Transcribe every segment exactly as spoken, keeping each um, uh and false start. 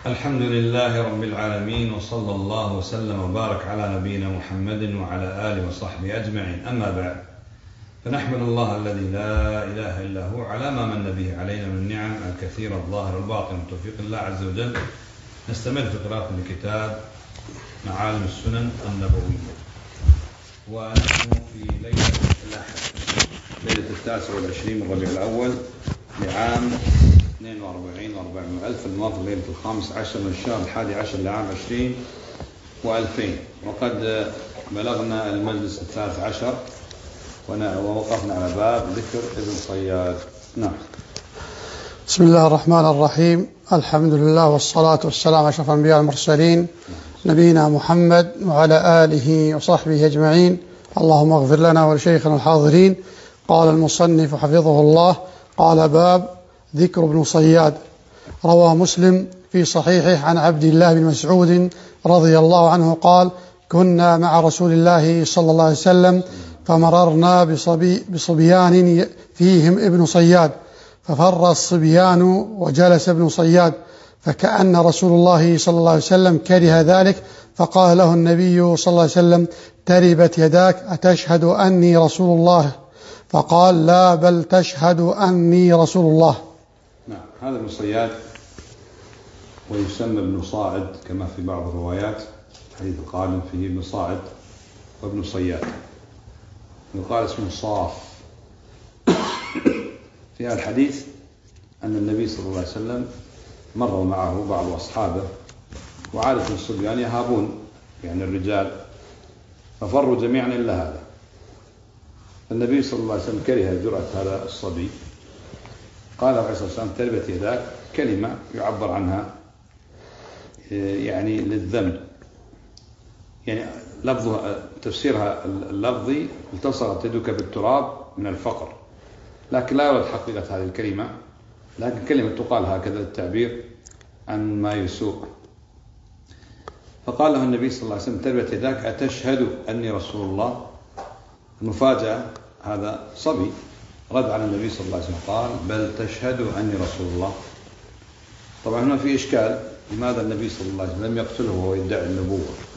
الحمد لله رب العالمين، وصلى الله وسلم وبارك على نبينا محمد وعلى آله وصحبه أجمعين. أما بعد، فنحمد الله الذي لا إله إلا هو على ما من به علينا من النعم الكثيرة الظاهرة الباطنة من توفيق الله عز وجل. نستمر في قراءة الكتاب معالم السنن النبوية، ونحن في ليلة الأحد، ليلة التاسع والعشرين من ربيع الأول لعام اثنين وأربعين وأربعمائة ألف، الموافق ليلة الخامس عشر من الشهر الحادي عشر لعام عشرين وألفين. وقد بلغنا المجلس الثالث عشر ووقفنا على باب ذكر ابن صياد. نعم. بسم الله الرحمن الرحيم. الحمد لله والصلاة والسلام على أشرف الأنبياء والمرسلين نبينا محمد وعلى آله وصحبه أجمعين. اللهم اغفر لنا ولشيخنا الحاضرين. قال المصنف حفظه الله: قال باب ذكر ابن صياد. روى مسلم في صحيحه عن عبد الله بن مسعود رضي الله عنه قال: كنا مع رسول الله صلى الله عليه وسلم فمررنا بصبي بصبيان فيهم ابن صياد، ففر الصبيان وجلس ابن صياد، فكأن رسول الله صلى الله عليه وسلم كره ذلك، فقال له النبي صلى الله عليه وسلم: تربت يداك، أتشهد أني رسول الله؟ فقال: لا، بل تشهد أني رسول الله. نعم. هذا ابن صياد ويسمى ابن صاعد كما في بعض الروايات، حديث القادم فيه ابن صاعد وابن صياد، يقال اسمه صاف. في هذا الحديث أن النبي صلى الله عليه وسلم مر معه بعض أصحابه، وعادة الصبيان يهابون يعني الرجال، ففروا جميعا إلا هذا. النبي صلى الله عليه وسلم كره جرأة هذا الصبي، قال عليه الصلاة والسلام: تربت يداك، كلمة يعبر عنها يعني للذم، يعني لفظها تفسيرها اللفظي: التصقت يدك بالتراب من الفقر، لكن لا يرد حقيقة هذه الكلمة، لكن كلمة تقال هكذا للتعبير عن ما يسوء. فقال له النبي صلى الله عليه وسلم: تربت يداك، أتشهد أني رسول الله؟ المفاجأة هذا صبي رد على النبي صلى الله عليه وسلم قال: بل تشهد أني رسول الله. طبعا هنا في إشكال، لماذا النبي صلى الله عليه وسلم لم يقتله وهو يدعي النبوة؟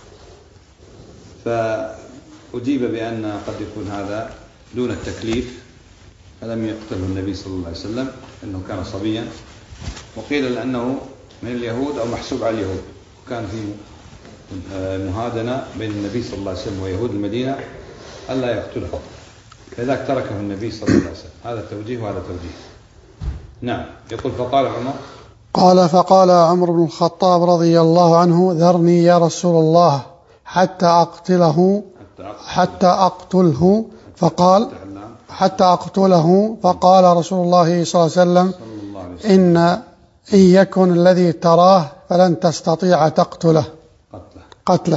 فأجيب بأن قد يكون هذا دون التكليف، فلم يقتله النبي صلى الله عليه وسلم أنه كان صبيا، وقيل لأنه من اليهود أو محسوب على اليهود، كان في مهادنة بين النبي صلى الله عليه وسلم ويهود المدينة ألا يقتله، لذلك تركه النبي صلى الله عليه وسلم. هذا توجيه وهذا توجيه. نعم. يقول: فقال عمر قال فقال عمر بن الخطاب رضي الله عنه: ذرني يا رسول الله حتى أقتله حتى أقتله فقال حتى أقتله فقال رسول الله صلى الله عليه وسلم: إن إن يكن الذي تراه فلن تستطيع تقتله قتله.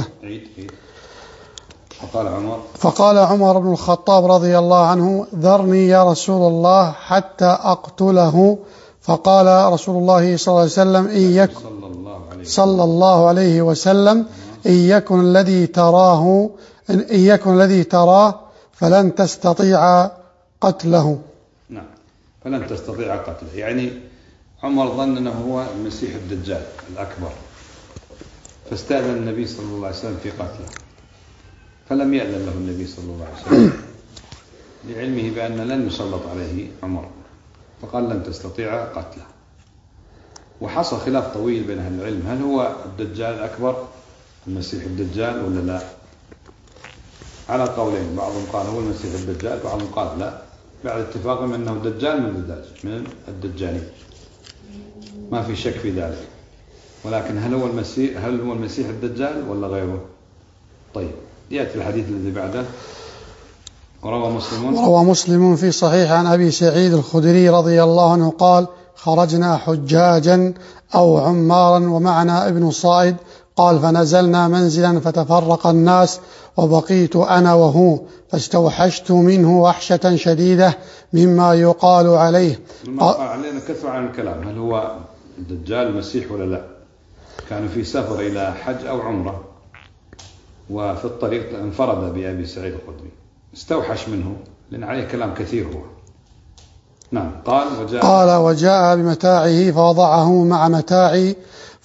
فقال عمر فقال عمر بن الخطاب رضي الله عنه: ذرني يا رسول الله حتى أقتله. فقال رسول الله صلى الله عليه وسلم: إن يكن صلى الله عليه وسلم إن يكن الذي تراه إن يكن الذي تراه فلن تستطيع قتله. نعم، فلن تستطيع قتله، يعني عمر ظن أنه هو المسيح الدجال الأكبر، فاستأذن النبي صلى الله عليه وسلم في قتله، فلم يأذن له النبي صلى الله عليه وسلم لعلمه بأن لن يسلط عليه عمر، فقال: لن تستطيع قتله. وحصل خلاف طويل بين أهل العلم: هل هو الدجال الأكبر المسيح الدجال ولا لا؟ على قولين، بعضهم قال هو المسيح الدجال، بعضهم قال لا، بعد اتفاقهم أنه دجال من الدجال من الدجالين، ما في شك في ذلك. ولكن هل هو المسيح هل هو المسيح الدجال ولا غيره؟ طيب، يأتي الحديث الذي بعده. وروى مسلم وروى مسلم في صحيح عن أبي سعيد الخدري رضي الله عنه قال: خرجنا حجاجا أو عمارا ومعنا ابن صائد، قال: فنزلنا منزلا فتفرق الناس وبقيت أنا وهو، فاستوحشت منه وحشة شديدة مما يقال عليه. علينا كثر عن الكلام، هل هو الدجال المسيح ولا لا؟ كانوا في سفر إلى حج أو عمرة، وفي الطريق انفرد بأبي سعيد الخدري، استوحش منه لأن عليه كلام كثير هو. نعم. قال وجاء قال وجاء بمتاعه فوضعه مع متاعي،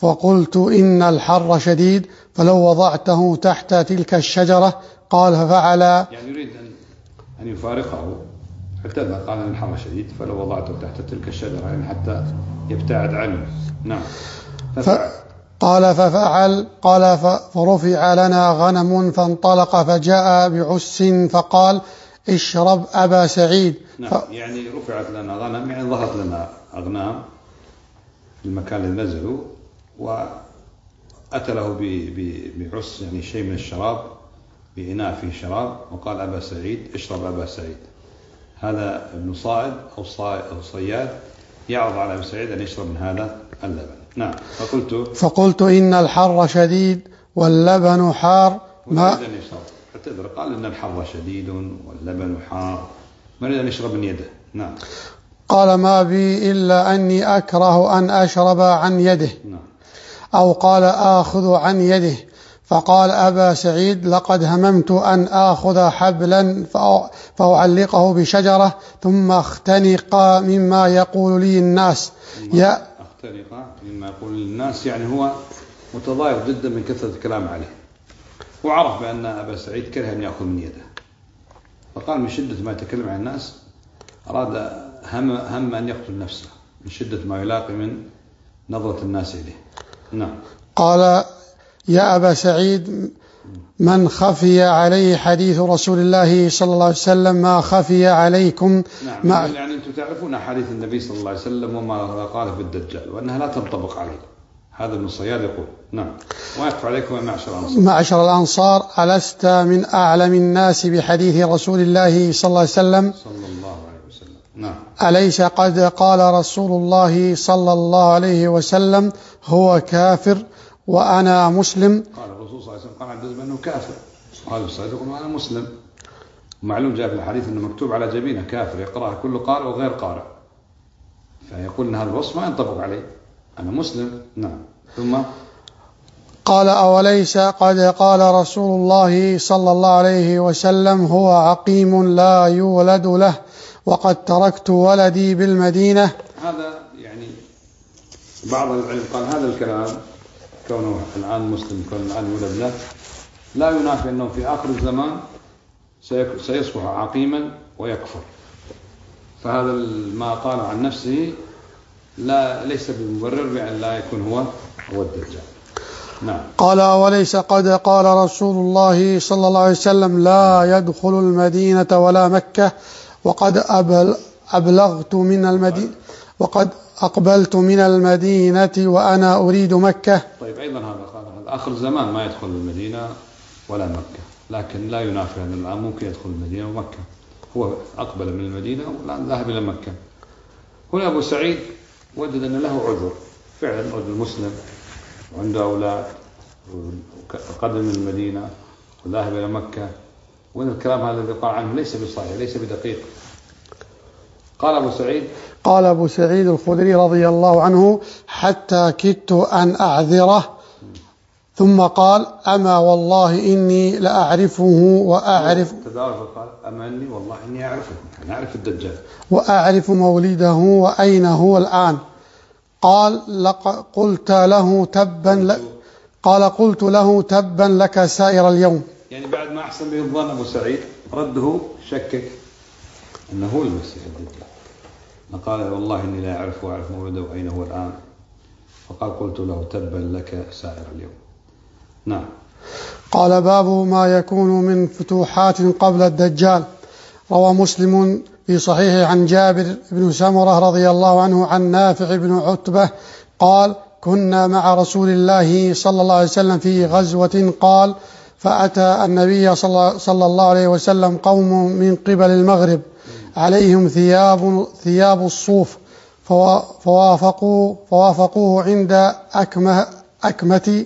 فقلت إن الحر شديد فلو وضعته تحت تلك الشجرة. قال ففعل. يعني يريد أن أن يفارقه حتى قال إن الحر شديد فلو وضعته تحت تلك الشجرة يعني حتى يبتعد عنه. نعم. ففعل. قال ففعل. قال فرفع لنا غنم فانطلق فجاء بعس فقال اشرب أبا سعيد. نعم. ف... يعني رفعت لنا غنم يعني ظهرت لنا أغنام في المكان اللي نزلوا، وأتى له بعس يعني شيء من الشراب بإناء فيه شراب، وقال أبا سعيد اشرب أبا سعيد. هذا ابن صائد أو صياد يعرض على أبي سعيد أن يشرب من هذا اللبن. نعم. فقلت فقلت إن الحر شديد واللبن حار. ما أريد أن يشرب اعتذر، قال إن الحر شديد واللبن حار، ما أريد أن يشرب من يده. نعم. قال ما بي إلا أني أكره أن أشرب عن يده. نعم. أو قال آخذ عن يده. فقال أبا سعيد لقد هممت أن آخذ حبلا فأعلقه بشجرة ثم اختنق مما يقول لي الناس. يا اختنق مما يقول لي الناس يعني هو متضايق جدا من كثرة الكلام عليه، وعرف بأن أبا سعيد كره أن يأخذ من يده، فقال من شدة ما يتكلم عن الناس أراد هم, هم أن يقتل نفسه من شدة ما يلاقي من نظرة الناس إليه. نعم. قال يا أبا سعيد من خفي عليه حديث رسول الله صلى الله عليه وسلم ما خفي عليكم. نعم. ما يعني أنتم تعرفون حديث النبي صلى الله عليه وسلم وما قال في الدجال وأنها لا تنطبق عليه. هذا ابن الصياد يقول. نعم. ويقف عليكم يا معشر الأنصار. معشر الأنصار ألست من أعلم الناس بحديث رسول الله صلى الله عليه وسلم صلى الله عليه وسلم. نعم. أليس قد قال رسول الله صلى الله عليه وسلم هو كافر وأنا مسلم. قال الرسول صلى الله عليه وسلم قال عبد أنه كافر، قال الصياد يقول وأنا مسلم. معلوم جاء في الحديث أنه مكتوب على جبينه كافر يقرأها كل قارئ وغير قارئ، فيقول أن هذا الوصف ما ينطبق عليه، أنا مسلم. نعم. ثم قال أوليس قد قال رسول الله صلى الله عليه وسلم هو عقيم لا يولد له وقد تركت ولدي بالمدينة. هذا يعني بعض العلم قال هذا الكلام كونه الآن مسلم كونه الآن يولد له لا ينافي أنه في آخر الزمان سيصبح عقيما ويكفر، فهذا ما قال عن نفسه لا ليس بمبرر بأن لا يكون هو هو الدجال. نعم. قال وليس قد قال رسول الله صلى الله عليه وسلم لا يدخل المدينة ولا مكة وقد أبلغت من المدينة وقد أقبلت من المدينة وأنا أريد مكة. طيب أيضا هذا قال هذا آخر الزمان ما يدخل المدينة ولا مكة، لكن لا ينافي أن الآن ممكن يدخل المدينة ومكة، هو أقبل من المدينة والآن ذهب إلى مكة. هنا أبو سعيد وجد أن له عذر فعلا، رجل مسلم وعنده أولاد وقدم من المدينة وذهب إلى مكة، وإن الكلام هذا الذي قال عنه ليس بصحيح ليس بدقيق. قال أبو سعيد قال أبو سعيد الخدري رضي الله عنه حتى كدت أن أعذره ثم قال أما والله إني لأعرفه وأعرف تدارك قال أما إني والله إني أعرفه، أنا أعرف الدجال وأعرف مولده وأين هو الآن. قال لق قلت له تبا ل... قال قلت له تبا لك سائر اليوم. يعني بعد ما أحسن به الظن أبو سعيد رده شكك أنه هو المسيح الدجال، قال والله إني لا أعرف وأعرف مولده وأين هو الآن، فقال قلت له تبا لك سائر اليوم. نعم. قال باب ما يكون من فتوحات قبل الدجال. روى مسلم في صحيحه عن جابر بن سمرة رضي الله عنه عن نافع بن عتبة قال كنا مع رسول الله صلى الله عليه وسلم في غزوة قال فأتى النبي صلى الله عليه وسلم قوم من قبل المغرب عليهم ثياب ثياب الصوف فوافقوا فوافقوه عند أكمة أكمة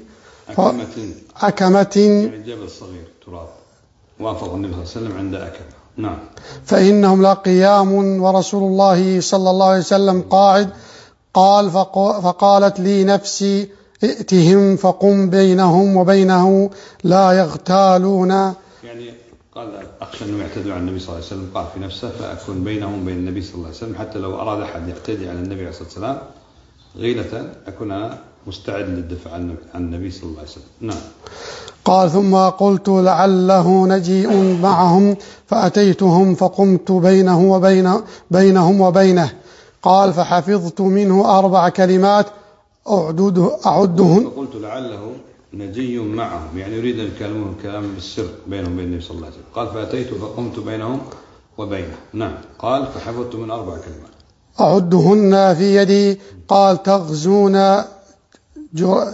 أكمة يعني جبل صغير تراب، وافق النبي صلى الله عليه وسلم عند أكمة. نعم. فإنهم لقيام ورسول الله صلى الله عليه وسلم قاعد. قال فقالت لي نفسي ائتهم فقم بينهم وبينه لا يغتالون. يعني قال أخشى أنه يعتدوا على النبي صلى الله عليه وسلم، قال في نفسه فأكون بينهم بين النبي صلى الله عليه وسلم، حتى لو أراد أحد يعتدي على النبي عليه الصلاة والسلام غيلة أكون أنا مستعد للدفاع عن النبي صلى الله عليه وسلم. نعم. قال ثم قلت لعله نجيء معهم فأتيتهم فقمت بينه وبين بينهم وبينه. قال فحفظت منه أربع كلمات أعدده أعدهن. فقلت لعله نجي معهم، يعني يريد أن يكلمون كلام بالسر بينهم وبين النبي صلى الله عليه وسلم. قال فأتيت فقمت بينهم وبينه. نعم. قال فحفظت من أربع كلمات أعدهن في يدي. قال تغزون جر...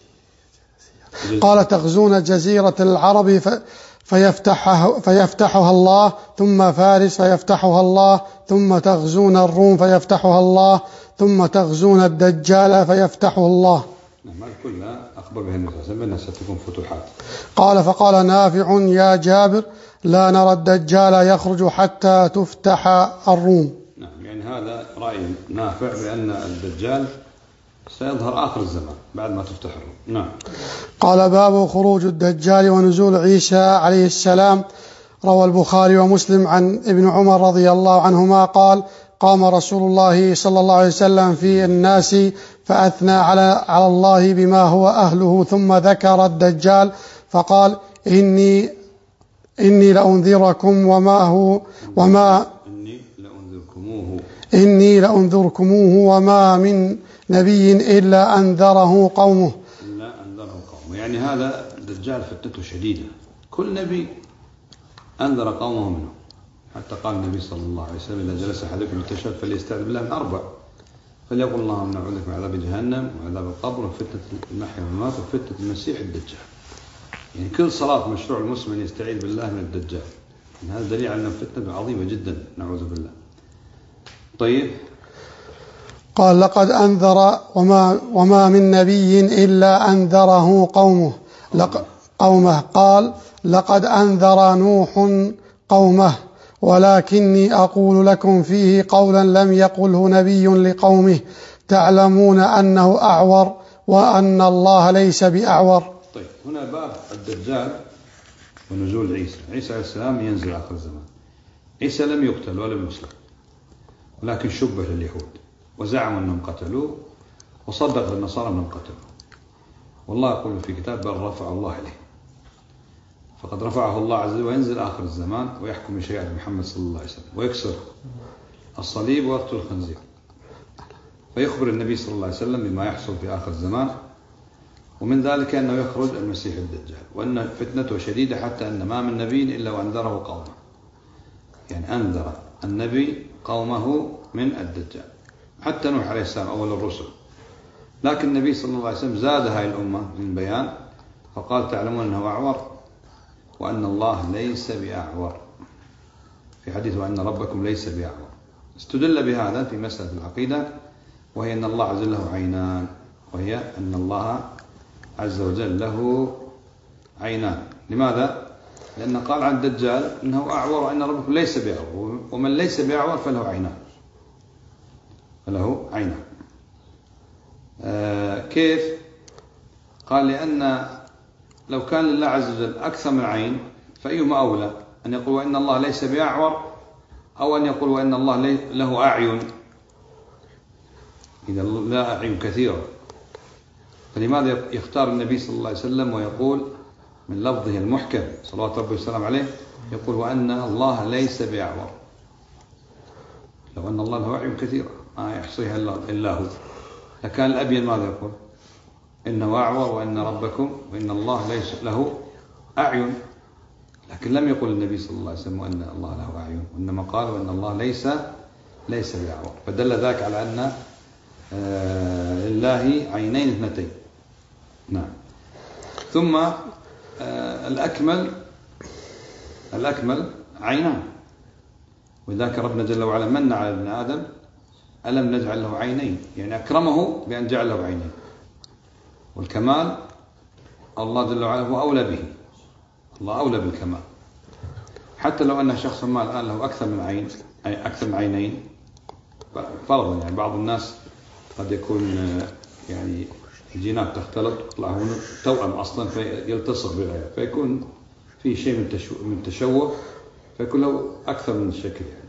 قال تغزون جزيرة العرب فيفتحها, فيفتحها الله، ثم فارس فيفتحها الله، ثم تغزون الروم فيفتحها الله، ثم تغزون الدجال فيفتحه الله. نعم. كلها أخبر بها النبي صلى الله عليه وسلم أنها ستكون فتوحات. قال فقال نافع يا جابر لا نرى الدجال يخرج حتى تفتح الروم. نعم. يعني هذا رأي نافع بأن الدجال سيظهر آخر الزمان بعد ما تفتح الروم. نعم. قال باب خروج الدجال ونزول عيسى عليه السلام. روى البخاري ومسلم عن ابن عمر رضي الله عنهما قال قام رسول الله صلى الله عليه وسلم في الناس فأثنى على على الله بما هو أهله، ثم ذكر الدجال فقال إني إني لأنذركم وما هو وما إني لأنذركموه إني لأنذركموه وما من نبي إلا أنذره قومه. إلا أنذره قومه، يعني هذا الدجال فتنته شديدة، كل نبي أنذر قومه منه. حتى قال النبي صلى الله عليه وسلم إذا جلس أحدكم يتشهد فليستعذ بالله من أربع، فليقل اللهم نعوذ بك من عذاب جهنم وعذاب القبر وفتنة المحيا والممات وفتنة المسيح الدجال. يعني كل صلاة مشروع المسلم يستعيذ بالله من الدجال. يعني هذا دليل على أن فتنة عظيمة جدا، نعوذ بالله. طيب. قال لقد أنذر وما, وما من نبي إلا أنذره قومه لق قومه قال لقد أنذر نوح قومه ولكني أقول لكم فيه قولا لم يقله نبي لقومه تعلمون أنه أعور وأن الله ليس بأعور. طيب، هنا باب الدجال ونزول عيسى. عيسى عليه السلام ينزل آخر الزمان. عيسى لم يقتل ولم يسلم، ولكن شبه لليهود وزعموا أنهم قتلوه، وصدق النصارى أنهم قتلوه. والله يقول في كتاب بل رفع الله إليه، فقد رفعه الله عز وجل، وينزل آخر الزمان ويحكم بشريعة محمد صلى الله عليه وسلم ويكسر الصليب ويقتل الخنزير، فيخبر النبي صلى الله عليه وسلم بما يحصل في آخر الزمان، ومن ذلك أنه يخرج المسيح الدجال، وأن فتنته شديدة حتى أن ما من نبي إلا وأنذره قومه. يعني أنذر النبي قومه من الدجال، حتى نوح عليه السلام أول الرسل. لكن النبي صلى الله عليه وسلم زاد هذه الأمة من بيان، فقال تعلمون أنه أعور وأن الله ليس بأعور، في حديث وأن ربكم ليس بأعور. استدل بهذا في مسألة العقيدة، وهي أن الله عز وجل له عينان، وهي أن الله عز وجل له عينان. لماذا؟ لأنه قال عن الدجال أنه أعور وأن ربكم ليس بأعور، ومن ليس بأعور فله عينان، فله عينان. آه كيف؟ قال لأن لو كان لله عز وجل أكثر من عين فأيهما أولى، أن يقول وإن الله ليس بأعور، أو أن يقول وإن الله له أعين؟ إذا لا أعين كثيرة، فلماذا يختار النبي صلى الله عليه وسلم ويقول من لفظه المحكم صلوات ربي والسلام عليه، يقول وأن الله ليس بأعور؟ لو أن الله له أعين كثيرة ما يحصيها إلا هو، لكان الأبين ماذا يقول؟ إنه أعور وإن ربكم وإن الله ليس له أعين. لكن لم يقل النبي صلى الله عليه وسلم وأن الله له أعين، وإنما قال وأن الله ليس ليس بأعور، فدل ذلك على أن آه لله عينين اثنتين. نعم. ثم آه الأكمل الأكمل عينان، وذاك ربنا جل وعلا من على ابن آدم ألم نجعل له عينين، يعني أكرمه بأن جعل له عينين، والكمال الله جل وعلا هو أولى به، الله أولى بالكمال. حتى لو أن شخص ما الآن له أكثر من عين، أي أكثر من عينين فرضا، يعني بعض الناس قد يكون يعني الجينات تختلط يطلع توأم أصلا فيلتصق بالعيال، فيكون في شيء من تشوه من تشوه فيكون له أكثر من شكل، يعني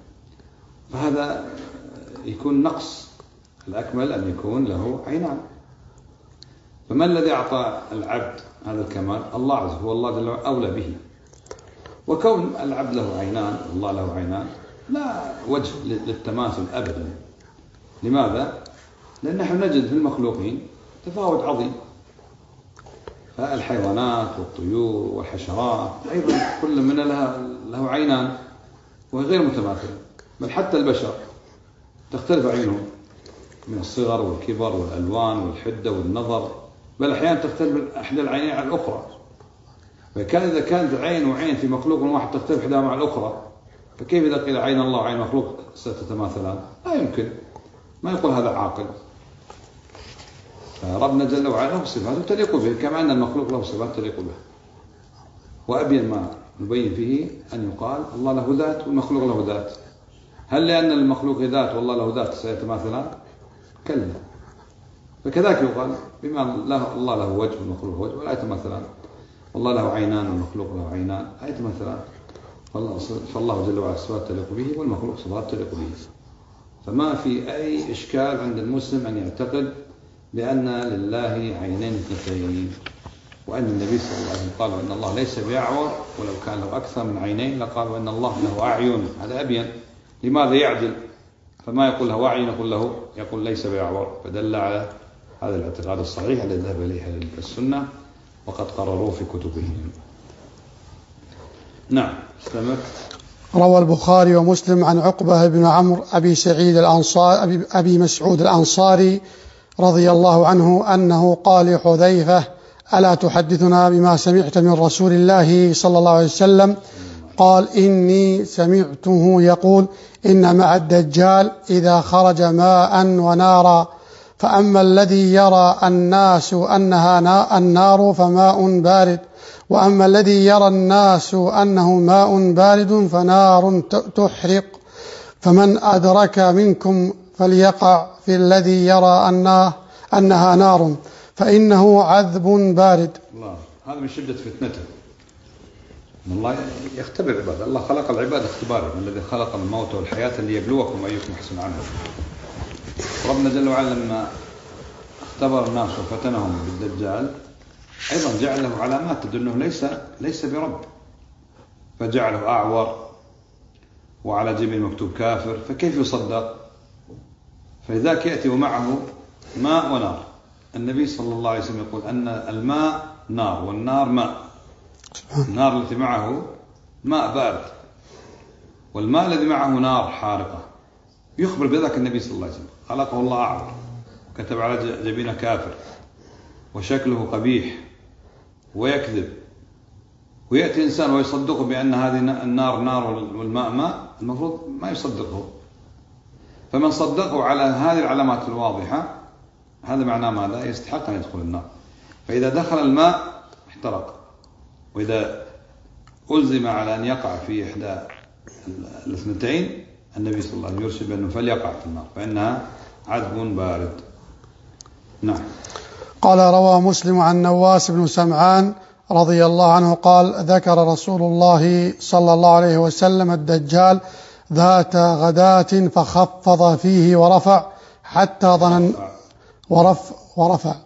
فهذا يكون نقص. الأكمل أن يكون له عينان. فما الذي أعطى العبد هذا الكمال؟ الله عز وجل، هو الله جل وعلا أولى به. وكون العبد له عينان والله له عينان لا وجه للتماثل أبدا. لماذا؟ لأن نحن نجد في المخلوقين تفاوت عظيم، فالحيوانات والطيور والحشرات أيضا كل من لها له عينان وهي غير متماثلة، بل حتى البشر تختلف عينهم من الصغر والكبر والألوان والحدة والنظر، بل أحيانا تختلف إحدى العينين عن الأخرى. فكان إذا كانت عين وعين في مخلوق واحد تختلف إحداها مع الأخرى، فكيف إذا قيل عين الله وعين مخلوق ستتماثلان؟ لا يمكن، ما يقول هذا عاقل. فربنا جل وعلا له صفات تليق به كما أن المخلوق له صفات تليق به. وأبين ما نبين فيه أن يقال الله له ذات والمخلوق له ذات. هل لأن المخلوق ذات والله له ذات سيتماثلان؟ كلا. فكذلك يقال بما الله له وجه والمخلوق له وجه ولا يتماثلان، والله له عينان والمخلوق له عينان لا يتماثلان. فالله جل وعلا صفات تليق به والمخلوق صفات تليق به. فما في أي إشكال عند المسلم أن يعتقد بأن لله عينين اثنتين، وأن النبي صلى الله عليه وسلم قال إن الله ليس بأعور، ولو كان له أكثر من عينين لقالوا إن الله له أعين. هذا أبين. لماذا يعدل؟ فما يقول له أعين يقول له يقول ليس بأعور، فدل على هذا الاعتقاد الصحيح الذي ذهب إليه أهل السنة وقد قرروه في كتبهم. نعم استمر. روى البخاري ومسلم عن عقبة بن عمرو أبي سعيد الأنصاري أبي, أبي مسعود الأنصاري رضي الله عنه أنه قال لحذيفة: ألا تحدثنا بما سمعت من رسول الله صلى الله عليه وسلم؟ قال: إني سمعته يقول: إن مع الدجال إذا خرج ماء ونارا، فأما الذي يرى الناس أنها النار فماء بارد، وأما الذي يرى الناس أنه ماء بارد فنار تحرق، فمن أدرك منكم فليقع في الذي يرى أنها نار فإنه عذب بارد. الله، هذا من شدة فتنته. الله يختبر عباده، الله خلق العباد اختبارا، الذي خلق الموت والحياة ليبلوكم أيكم أحسن عملا. ربنا جل وعلا لما اختبر الناس وفتنهم بالدجال أيضا جعل له علامات تدل أنه ليس ليس برب، فجعله أعور وعلى جبين مكتوب كافر، فكيف يصدق؟ فلذلك يأتي ومعه ماء ونار. النبي صلى الله عليه وسلم يقول أن الماء نار والنار ماء. النار التي معه ماء بارد، والماء الذي معه نار حارقة. يخبر بذلك النبي صلى الله عليه وسلم. خلقه الله أعور، كتب على جبينه كافر، وشكله قبيح ويكذب، ويأتي إنسان ويصدقه بأن هذه النار نار والماء ماء، المفروض ما يصدقه. فمن صدقه على هذه العلامات الواضحة هذا معناه ماذا؟ يستحق أن يدخل النار. فإذا دخل الماء احترق، وإذا ألزم على أن يقع في إحدى الاثنتين النبي صلى الله عليه وسلم يرشد بأنه فليقع في النار فإنها عذب بارد. نعم. قال: روى مسلم عن نواس بن سمعان رضي الله عنه قال: ذكر رسول الله صلى الله عليه وسلم الدجال ذات غداة فخفض فيه ورفع حتى ظنن ورف ورفع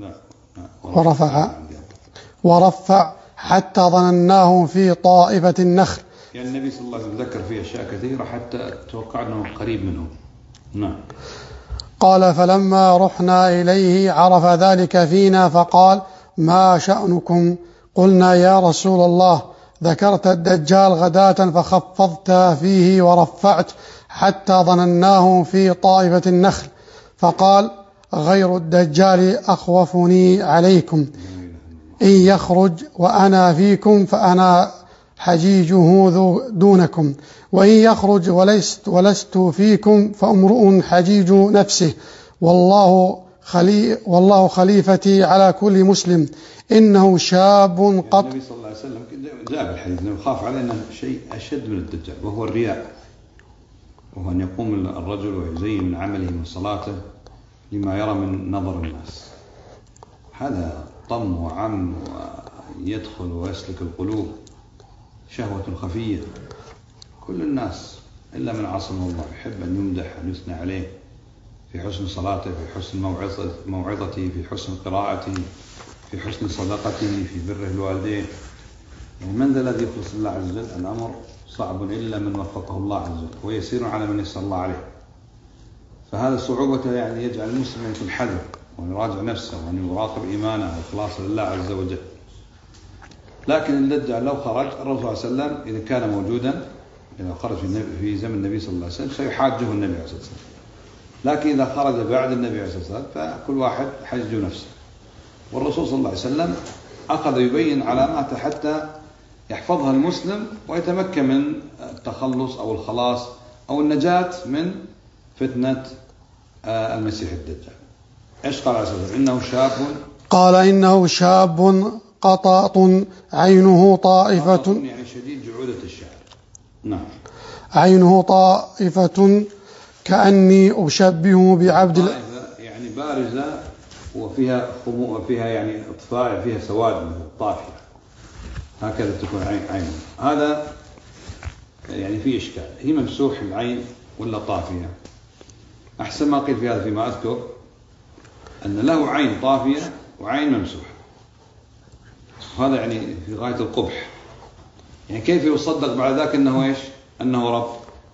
ورفع ورفع حتى ظنناه في طائفة النخل. يعني النبي صلى الله عليه وسلم ذكر فيه أشياء كثيرة حتى توقع أنه قريب منه. نعم. قال: فلما رحنا إليه عرف ذلك فينا فقال: ما شأنكم؟ قلنا: يا رسول الله، ذكرت الدجال غداة فخفضت فيه ورفعت حتى ظنناه في طائفة النخل. فقال: غير الدجال أخوفني عليكم، إن يخرج وأنا فيكم فأنا حجيجه دونكم، وإن يخرج ولست, ولست فيكم فامرؤ حجيج نفسه، والله, خلي والله خليفتي على كل مسلم، إنه شاب قط. النبي صلى الله عليه وسلم جاء بالحديث أنه يخاف علينا شيء أشد من الدجال، وهو الرياء، وهو أن يقوم الرجل ويزين من عمله من صلاته لما يرى من نظر الناس. هذا طم وعم ويدخل ويسلك القلوب، شهوة خفية. كل الناس إلا من عصمه الله يحب أن يمدح ويثنى عليه، في حسن صلاته، في حسن موعظته، موعظته في حسن قراءته، في حسن صدقته، في بره الوالدين. يعني من ذا الذي يخلص الله عز وجل؟ الأمر صعب إلا من وفقه الله عز وجل، ويسير على من يسر الله عليه. فهذا صعوبته يعني يجعل المسلم أن يكون حذر وأن يراجع نفسه وأن يراقب إيمانه وإخلاصه لله عز وجل. لكن الدجال لو خرج، الرسول صلى الله عليه وسلم إذا كان موجودا، إذا خرج في زمن النبي صلى الله عليه وسلم سيحاجه النبي عليه الصلاة والسلام. لكن إذا خرج بعد النبي عليه الصلاة والسلام فكل واحد حج نفسه. والرسول صلى الله عليه وسلم أخذ يبين علامات حتى يحفظها المسلم ويتمكن من التخلص أو الخلاص أو النجاة من فتنة المسيح الدجال. إيش قال عليه الصلاة والسلام؟ إنه شاب قال إنه شاب قطاط عينه طائفة، يعني شديد جعودة الشعر. نعم. عينه طائفة كأني أشبهه بعبد ال... يعني بارزة وفيها خمو فيها يعني اطفاء، فيها سواد طافية، هكذا تكون عين عين. هذا يعني في إشكال، هي ممسوح العين ولا طافية؟ أحسن ما قيل في هذا فيما أذكر أن له عين طافية وعين ممسوحة، وهذا يعني في غاية القبح. يعني كيف يصدق بعد ذاك أنه إيش؟ أنه رب؟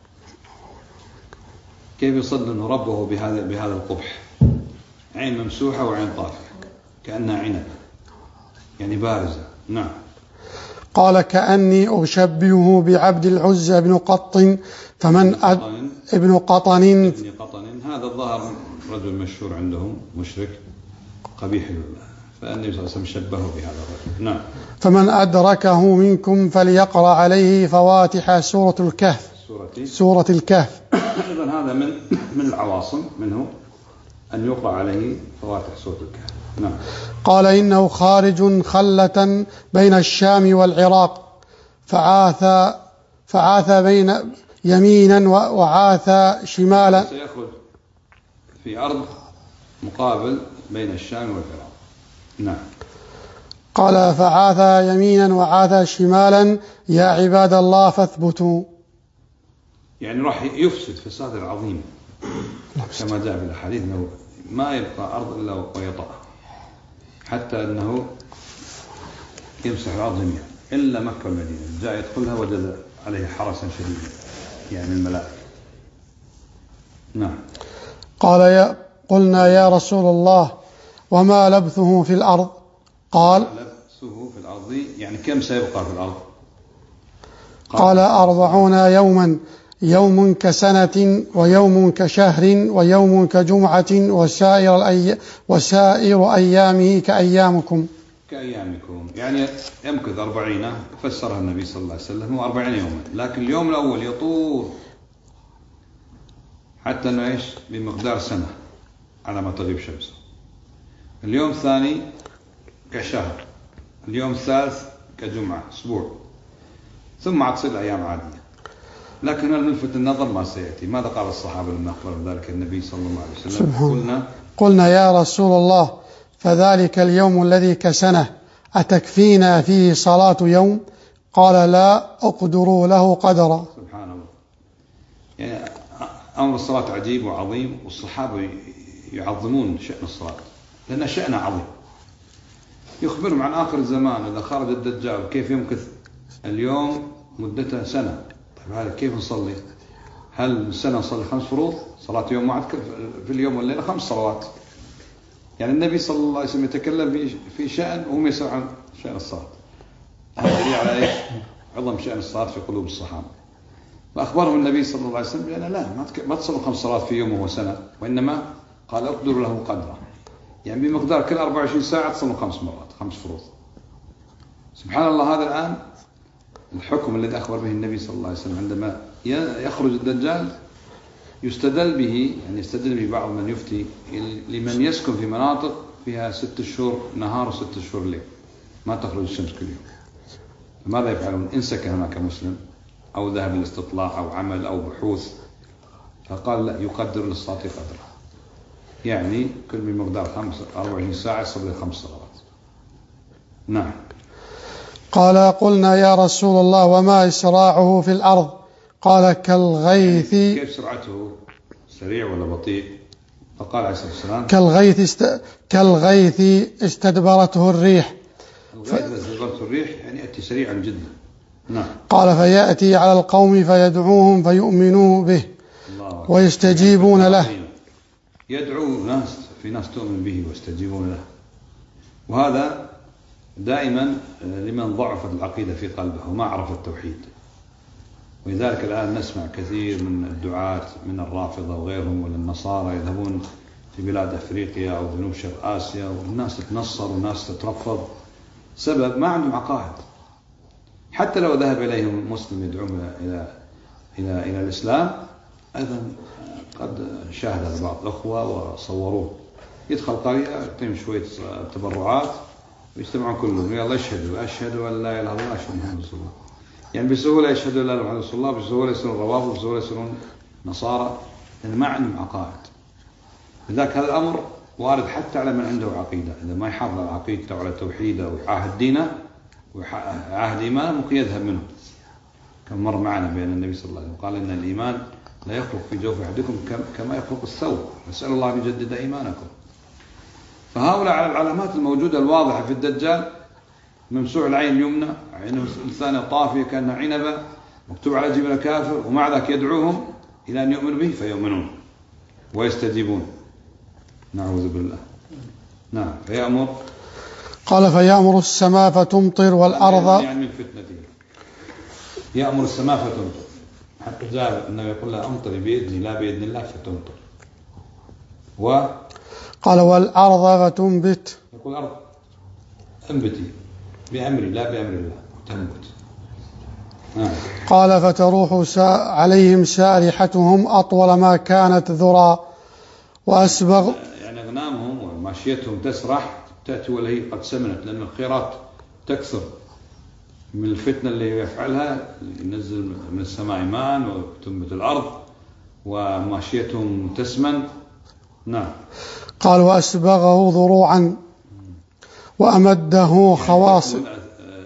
كيف يصدق أنه رب وهو بهذا بهذا القبح؟ عين ممسوحة وعين طافية كأنها عنب يعني بارزة. نعم. قال كأني أشبهه بعبد العزى بن قط فمن أد... ابن قطن ابن قطن. هذا الظاهر رجل مشهور عندهم مشرك قبيح، فالنبي صلى الله عليه وسلم شبهه بهذا الرجل. نعم. فمن أدركه منكم فليقرأ عليه فواتح سورة الكهف. سورة, سورة الكهف. أيضا هذا من من العواصم منه أن يقرأ عليه فواتح سورة الكهف. نعم. قال إنه خارج خلة بين الشام والعراق فعاث فعاث بين يمينا وعاث شمالا. سيخرج في أرض مقابل بين الشام والعراق. نعم. قال فعاث يمينا وعاث شمالا يا عباد الله فاثبتوا. يعني راح يفسد فساد العظيم كما جاء في الحديث أنه ما يبقى أرض إلا ويطأها، حتى أنه يمسح الأرض جميعا إلا مكة والمدينة، جاء يدخلها وجد عليه حرسا شديدا يعني الملائكة. نعم. قال يا قلنا يا رسول الله وما لبثه في الأرض؟ قال لبثه في الأرض يعني كم سيبقى في الأرض؟ قال, قال أربعون يوما، يوم كسنة ويوم كشهر ويوم كجمعة وسائر, الأي... وسائر أيامه كأيامكم. كأيامكم يعني يمكث أربعين، فسرها النبي صلى الله عليه وسلم هو أربعين يوما، لكن اليوم الأول يطول حتى أنه إيش بمقدار سنة على ما تغيب شمسه، اليوم الثاني كشهر، اليوم الثالث كجمعة أسبوع، ثم عاد تصير أيام عادية. لكن الملفت النظر ما سيأتي، ماذا قال الصحابة لما أخبر ذلك النبي صلى الله عليه وسلم؟ قلنا قلنا يا رسول الله فذلك اليوم الذي كسنة أتكفينا فيه صلاة يوم؟ قال لا أقدر له قدرا. سبحان الله. يعني أمر الصلاة عجيب وعظيم، والصحابة يعظمون شأن الصلاة لأن شأنها عظيم. يخبرهم عن آخر الزمان إذا خرج الدجال كيف يمكث اليوم مدته سنة. طيب هذا كيف نصلي؟ هل السنة نصلي خمس فروض؟ صلاة يوم واحد في اليوم والليلة خمس صلوات. يعني النبي صلى الله عليه وسلم يتكلم في في شأن وهم يسألون عن شأن الصلاة. هذا دليل على إيش؟ عظم شأن الصلاة في قلوب الصحابة. فأخبرهم النبي صلى الله عليه وسلم بأن لا ما تصلوا خمس صلوات في يوم وهو سنة، وإنما قال أقدر له قدره، يعني بمقدار كل أربعة وعشرين ساعة تصلوا خمس مرات خمس فروض. سبحان الله. هذا الآن الحكم الذي أخبر به النبي صلى الله عليه وسلم عندما يخرج الدجال يستدل به، يعني يستدل به بعض من يفتي لمن يسكن في مناطق فيها ست شهور نهار وست شهور ليل ما تخرج الشمس كل يوم. ماذا يفعلون إن سكن هناك مسلم أو ذهب للاستطلاع أو عمل أو بحوث؟ فقال لا، يقدر للصلاة قدرها، يعني كل من مقدار خمس أربع وعشرين ساعة يصلي خمس صلوات. نعم. قال قلنا يا رسول الله وما إسراعه في الأرض؟ قال كالغيث. كيف سرعته؟ سريع ولا بطيء؟ فقال عليه الصلاة والسلام كالغيث, است... كالغيث استدبرته الريح. الغيث استدبرته الريح يعني يأتي سريعا جدا. نعم. قال فيأتي على القوم فيدعوهم فيؤمنوا به ويستجيبون له. يدعو ناس، في ناس تؤمن به ويستجيبون له، وهذا دائما لمن ضعفت العقيدة في قلبه وما عرف التوحيد. ولذلك الآن نسمع كثير من الدعاة من الرافضة وغيرهم ولا النصارى يذهبون في بلاد أفريقيا أو جنوب شرق آسيا، والناس تتنصر والناس تترفض سبب ما عندهم عقائد. حتى لو ذهب إليهم مسلم يدعوهم إلى إلى إلى الإسلام، أيضا قد شاهد بعض الأخوة وصوروه يدخل قرية يعطيهم شوية تبرعات ويجتمعون كلهم يلا يشهدوا أشهد أن لا إله إلا الله أشهد محمد رسول الله. يعني بسهولة يشهدوا أن لا إله إلا الله رسول الله، بسهولة يصيرون روافض، بسهولة يصيرون نصارى، لأن ما عندهم عقائد. لذلك هذا الأمر وارد حتى على من عنده عقيدة، إذا ما يحافظ على عقيدته وعلى توحيده ويعاهد دينه ويعاهد إيمانه ممكن يذهب منه. كم مر معنا بين النبي صلى الله عليه وسلم قال إن الإيمان لا يخلق في جوف أحدكم كما يخلق الثوب، نسأل الله أن يجدد إيمانكم. فهؤلاء على العلامات الموجودة الواضحة في الدجال: ممسوح العين اليمنى، عينه الثانية طافية كأنها عنبة، مكتوب على جبل كافر، ومع ذلك يدعوهم إلى أن يؤمنوا به فيؤمنون ويستجيبون. نعوذ بالله. نعم. فيأمر قال فيأمر السماء فتمطر والأرض، يعني من فتنته يأمر السماء فتمطر، حتى جاء النبي يقول لها أمطري بإذني لا بإذن الله فتمطر. و قال والأرض فتنبت، يقول الأرض انبتي بأمري لا بأمر الله تنبت. آه. قال فتروح سا عليهم سارحتهم أطول ما كانت ذرى وأسبغ، يعني أغنامهم وماشيتهم تسرح تأتي وهي قد سمنت، لأن الخيرات تكثر من الفتنة اللي يفعلها، ينزل من السماء ماء وتنبت الأرض وماشيتهم تسمن. نعم. قال وأسبغه ضروعا وأمده خواص، يعني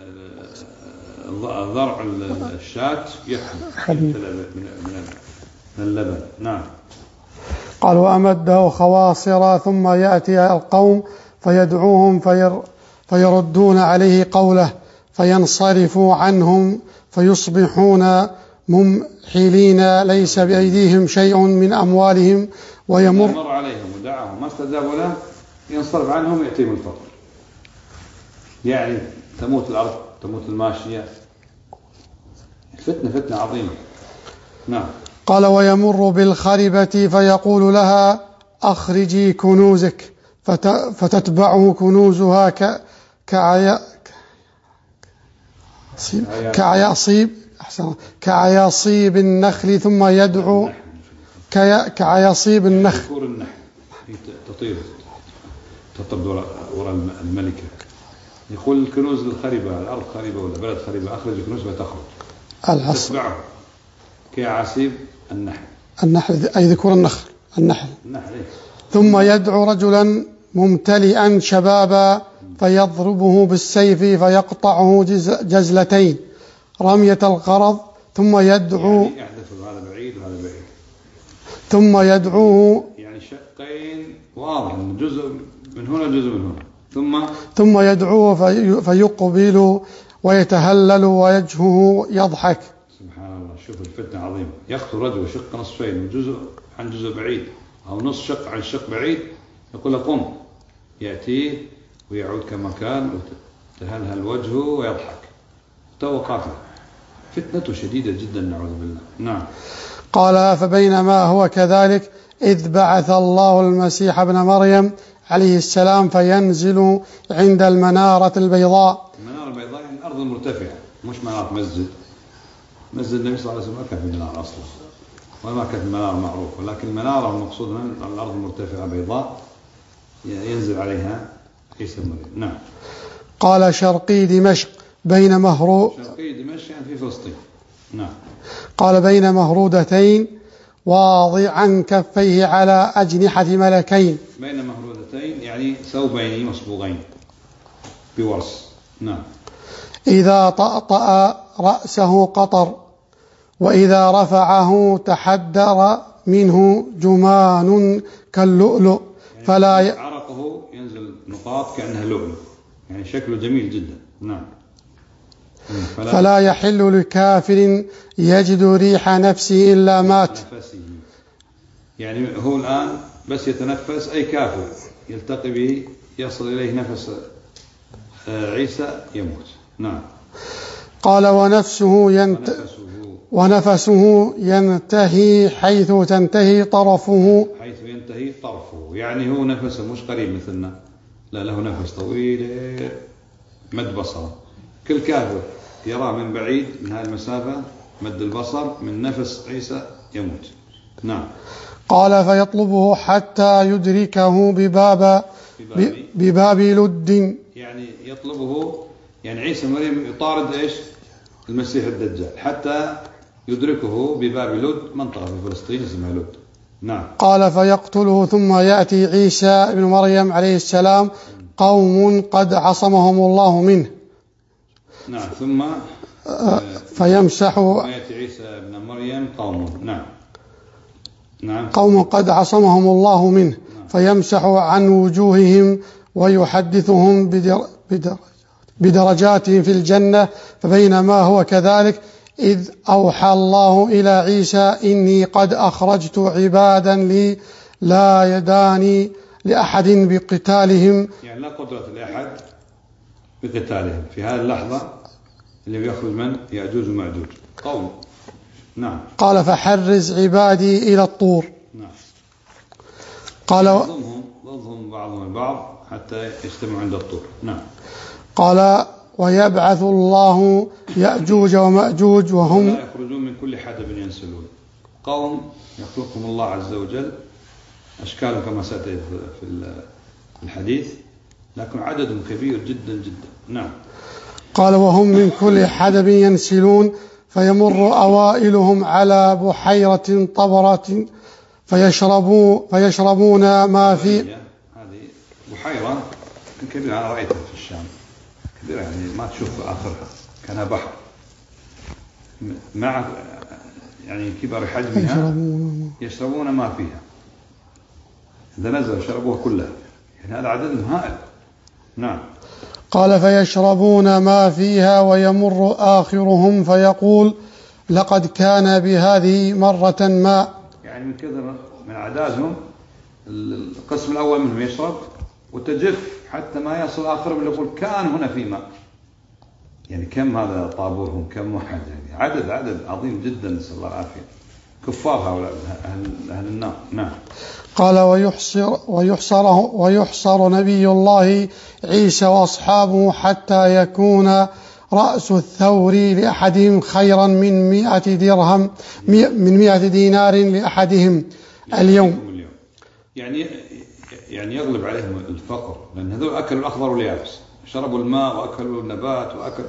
ضرع الشاة يحمل من اللبن. نعم. قال وأمده خواصرا ثم يأتي القوم فيدعوهم فير فيردون عليه قوله فينصرفوا عنهم فيصبحون ممحلين ليس بأيديهم شيء من أموالهم ويمر مر عليهم ودعاهم ما استجابوا له ينصرف عنهم يأتيهم الفقر، يعني تموت الأرض تموت الماشية، فتنة فتنة عظيمة. نعم. قال ويمر بالخربة فيقول لها أخرجي كنوزك فتتبعه كنوزها ك... كعيا... كعياصيب أحسن كعياصيب النخل ثم يدعو كي... كعياصيب النخل النحل تطير تطرد وراء الملكة. يقول الكنوز الخربة، الأرض خربة ولا بلد خربة، أخرج الكنوز فتخرج تتبعه كعياصيب النحل. النحل أي ذكور النخل النحل. النحل إيه؟ ثم يدعو رجلا ممتلئا شبابا فيضربه بالسيف فيقطعه جز... جزلتين رمية الغرض ثم يدعو يعني يحدث هذا بعيد وهذا بعيد ثم يدعوه يعني شقين واضح جزء من هنا جزء من هنا ثم ثم يدعوه في... فيقبل ويتهلل ووجهه يضحك. سبحان الله. شوف الفتنة عظيمة. يقتل رجل شق نصفين جزء عن جزء بعيد أو نص شق عن شق بعيد، يقول له قم، يأتيه ويعود كما كان وتهلهل وجهه ويضحك تو قاتل. فتنته شديدة جدا نعوذ بالله. نعم. قال فبينما هو كذلك إذ بعث الله المسيح ابن مريم عليه السلام فينزل عند المنارة البيضاء. المنارة البيضاء يعني الأرض المرتفعة، مش منارة مسجد. مسجد النبي صلى الله عليه وسلم ما كان في منارة أصلا وما كانت المنارة معروفة، ولكن المنارة المقصود منها الأرض المرتفعة بيضاء ينزل عليها عيسى مريم. نعم. قال شرقي دمشق بين مهرو شرقي دمشق يعني في فلسطين. نعم. قال بين مهرودتين واضعا كفيه على أجنحة ملكين. بين مهرودتين يعني ثوبين مصبوغين بورس. نعم. إذا طأطأ رأسه قطر وإذا رفعه تحدر منه جمان كاللؤلؤ فلا ي... عرقه ينزل نقاط كأنها لؤلؤ، يعني شكله جميل جدا. نعم. فلا, فلا يحل لكافر يجد ريح نفسه إلا مات. نفسه يعني هو الآن بس يتنفس، أي كافر يلتقي به يصل إليه نفس عيسى يموت. نعم. قال ونفسه, ينت... ونفسه ينتهي حيث تنتهي طرفه. حيث ينتهي طرفه يعني هو نفسه مش قريب مثلنا، لا له نفس طويل مد بصره. كل كافر يرى من بعيد من هذه المسافة مد البصر من نفس عيسى يموت. نعم. قال فيطلبه حتى يدركه بباب بباب, بباب لد. يعني يطلبه يعني عيسى مريم يطارد إيش المسيح الدجال حتى يدركه بباب لد، منطقة في فلسطين اسمها لد. نعم. قال فيقتله ثم يأتي عيسى ابن مريم عليه السلام قوم قد عصمهم الله منه. نعم. ثم فيمسح يأتي عيسى ابن مريم قوم. نعم. نعم. قوم قد عصمهم الله منه. نعم. فيمسح عن وجوههم ويحدثهم بدر بدر بدرجاتهم في الجنة. فبينما هو كذلك إذ أوحى الله إلى عيسى إني قد أخرجت عبادا لي لا يداني لأحد بقتالهم، يعني لا قدرة لأحد بقتالهم في هذه اللحظة اللي بيخرج من يأجوج ومأجوج قوم. نعم. قال فحرز عبادي إلى الطور. نعم. قال ضمهم ضمهم بعضهم البعض حتى يجتمعوا عند الطور. نعم. قال ويبعث الله يأجوج ومأجوج وهم لا يخرجون من كل حدب ينسلون. قوم يخلقهم الله عز وجل أشكالهم كما سأتي في الحديث، لكن عددهم كبير جدا جدا. نعم. قال وهم من كل حدب ينسلون فيمر أوائلهم على بحيرة طبرة فيشربوا فيشربون ما في. هذه بحيرة كبيرة أنا رأيتها في الشام، كبيرة يعني ما تشوف آخرها، كانها بحر مع يعني كبر حجمها يشربون ما فيها، إذا نزلوا شربوها كلها، يعني هذا عدد هائل. نعم. قال فيشربون ما فيها ويمر آخرهم فيقول لقد كان بهذه مرة ماء. يعني من كثر من عدادهم القسم الأول منهم يشرب وتجف حتى ما يصل آخرهم يقول كان هنا في ماء. يعني كم هذا طابورهم، كم واحد، يعني عدد عدد عظيم جدا، نسأل الله العافية. كفار هؤلاء أهل, أهل النار. نعم. قال ويحصر, ويحصر, ويحصر نبي الله عيسى وأصحابه حتى يكون رأس الثور لأحدهم خيرا من مئة درهم من مئة دينار لأحدهم اليوم. يعني يعني يغلب عليهم الفقر، لأن هذول أكلوا الأخضر واليابس، شربوا الماء وأكلوا النبات وأكل،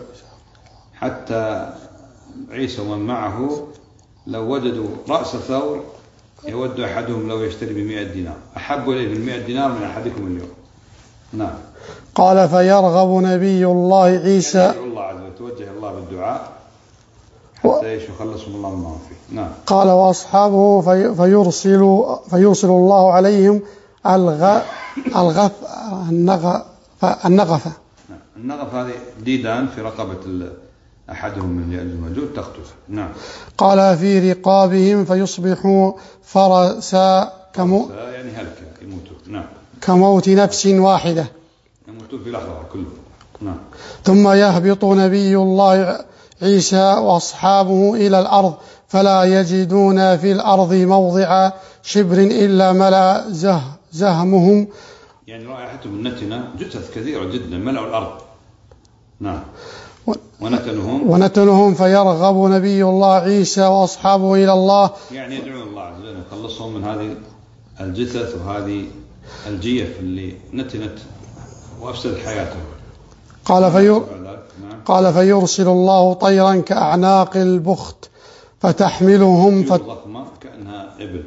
حتى عيسى ومن معه لو وجدوا رأس ثور يود أحدهم لو يشتري بمئة دينار، أحب إليه بالمئة دينار من أحدكم اليوم. نعم. قال فيرغب نبي الله عيسى يعني الله عز وجل توجه الله بالدعاء حتى يخلصهم الله مما فيه. نعم. قال وأصحابه في فيرسل, فيرسل الله عليهم الغ الغف النغ النغفة. نعم. النغفة هذه ديدان في رقبة أحدهم من يأجوج ومأجوج تقتل. نعم. قال في رقابهم فيصبحوا فرسا كمو يعني هلكة يموتون. نعم. كموت نفس واحدة يموتون في لحظة كله. نعم. ثم يهبط نبي الله عيسى وأصحابه إلى الأرض فلا يجدون في الأرض موضع شبر إلا ملأ زه زهمهم، يعني رائحتهم النتنة، جثث كثيرة جدا ملأوا الأرض. نعم. ونتنهم ونتنهم فيرغب نبي الله عيسى وأصحابه إلى الله، يعني يدعون الله عز وجل يخلصهم من هذه الجثث وهذه الجيف اللي نتنت وأفسد حياتهم. قال, فير... قال فيرسل الله طيرا كأعناق البخت فتحملهم فت... ضخمة كأنها إبل،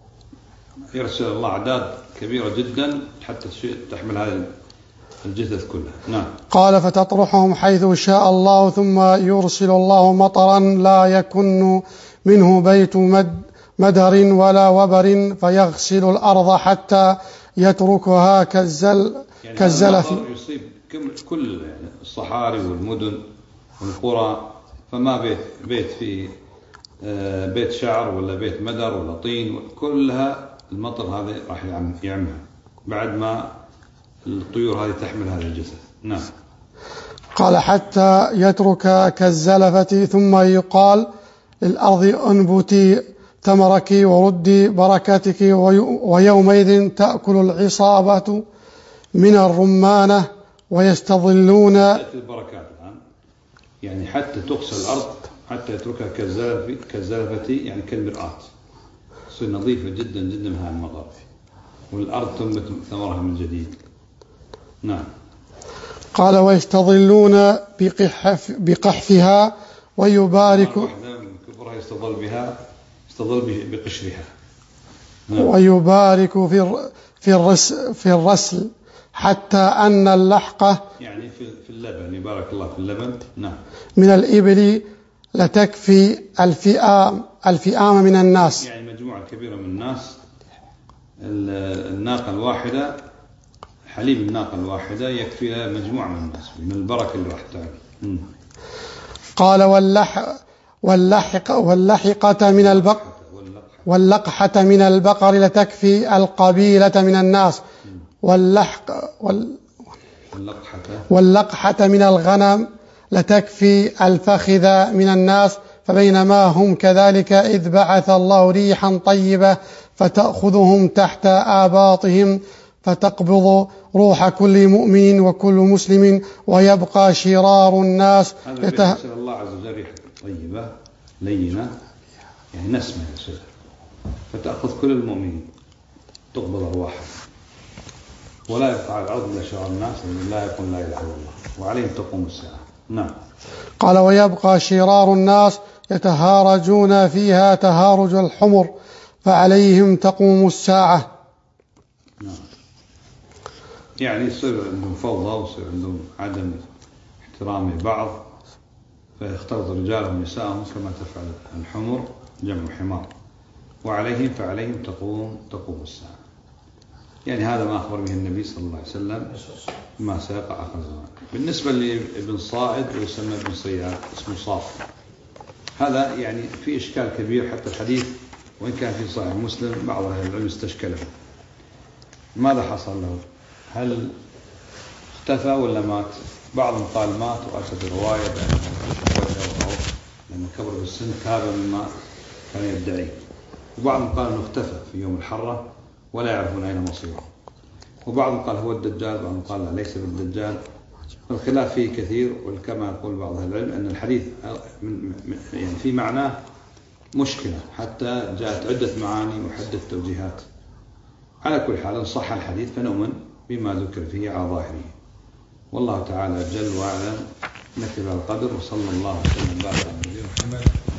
يرسل الله أعداد كبيرة جدا حتى تحمل هذه الجثث كلها. نعم. قال فتطرحهم حيث شاء الله ثم يرسل الله مطرا لا يكن منه بيت مد مدر ولا وبر فيغسل الأرض حتى يتركها كالزل يعني كالزلف. يصيب كل الصحاري والمدن والقرى، فما بيت بيت فيه بيت شعر ولا بيت مدر ولا طين، كلها المطر هذا راح يعمها بعد ما الطيور هذه تحمل هذا الجسد. نعم. قال حتى يترك كالزلفة ثم يقال للأرض أنبتي ثمرك وردي بركاتك، ويومئذ تأكل العصابة من الرمانة ويستظلون. البركات الآن يعني حتى تغسل الأرض حتى يتركها كالزلفة كالزلفة يعني كالمرآة، تصير نظيفة جدا جدا من هذا المطر، والأرض تنبت ثمرها من جديد. نعم. قال ويستظلون بقحف بقحفها ويبارك كبرها يستظل بها يستظل بقشرها. نعم. ويبارك في في الرس في الرسل حتى أن اللحقة يعني في في اللبن، يبارك الله في اللبن. نعم. من الإبل لتكفي الفئام الفئام من الناس، يعني مجموعة كبيرة من الناس. الناقة الواحدة، حليب الناقة الواحدة يكفي مجموعة من الناس من البركة اللي راح تعمل. قال واللح واللحق واللحقة من البقر واللقحة من البقر لتكفي القبيلة من الناس، واللحق وال واللقحة من الغنم لتكفي الفخذ من الناس. فبينما هم كذلك إذ بعث الله ريحا طيبة فتأخذهم تحت آباطهم فتقبض روح كل مؤمن وكل مسلم ويبقى شرار الناس. هذا يته... بيحصل الله عز وجل ريحة طيبة لينة يعني نسمة يصير، فتأخذ كل المؤمنين تقبض أرواحهم، ولا يبقى على الأرض إلا شرار الناس ومن لا يقول لا إله إلا الله وعليهم تقوم الساعة. نعم. قال ويبقى شرار الناس يتهارجون فيها تهارج الحمر فعليهم تقوم الساعة. نعم. يعني يصير عندهم فوضى ويصير عندهم عدم احترام لبعض، فيختلط رجالهم ونساءهم كما تفعل الحمر جمع حمار، وعليهم فعليهم تقوم تقوم الساعة. يعني هذا ما أخبر به النبي صلى الله عليه وسلم ما سيقع آخر الزمان. بالنسبة لابن صائد ويسمى ابن صياد اسمه صاف، هذا يعني في إشكال كبير، حتى الحديث وإن كان في صحيح مسلم بعض أهل العلم استشكله. ماذا حصل له؟ هل اختفى ولا مات؟ بعضهم قال مات وأتى برواية بأنه وجهه لأنه كبر بالسن تاب مما كان يدعي، وبعضهم قال أنه اختفى في يوم الحرة ولا يعرفون أين مصيره، وبعضهم قال هو الدجال، وبعضهم قال لا ليس بالدجال. الخلاف فيه كثير، وكما يقول بعض أهل العلم أن الحديث يعني في معناه مشكلة، حتى جاءت عدة معاني وعدة توجيهات. على كل حال إن صح الحديث فنؤمن بما ذكر فيه على ظاهره، والله تعالى جل وعلا. نكتفي بهذا القدر، وصلى الله وسلم وبارك على نبينا محمد.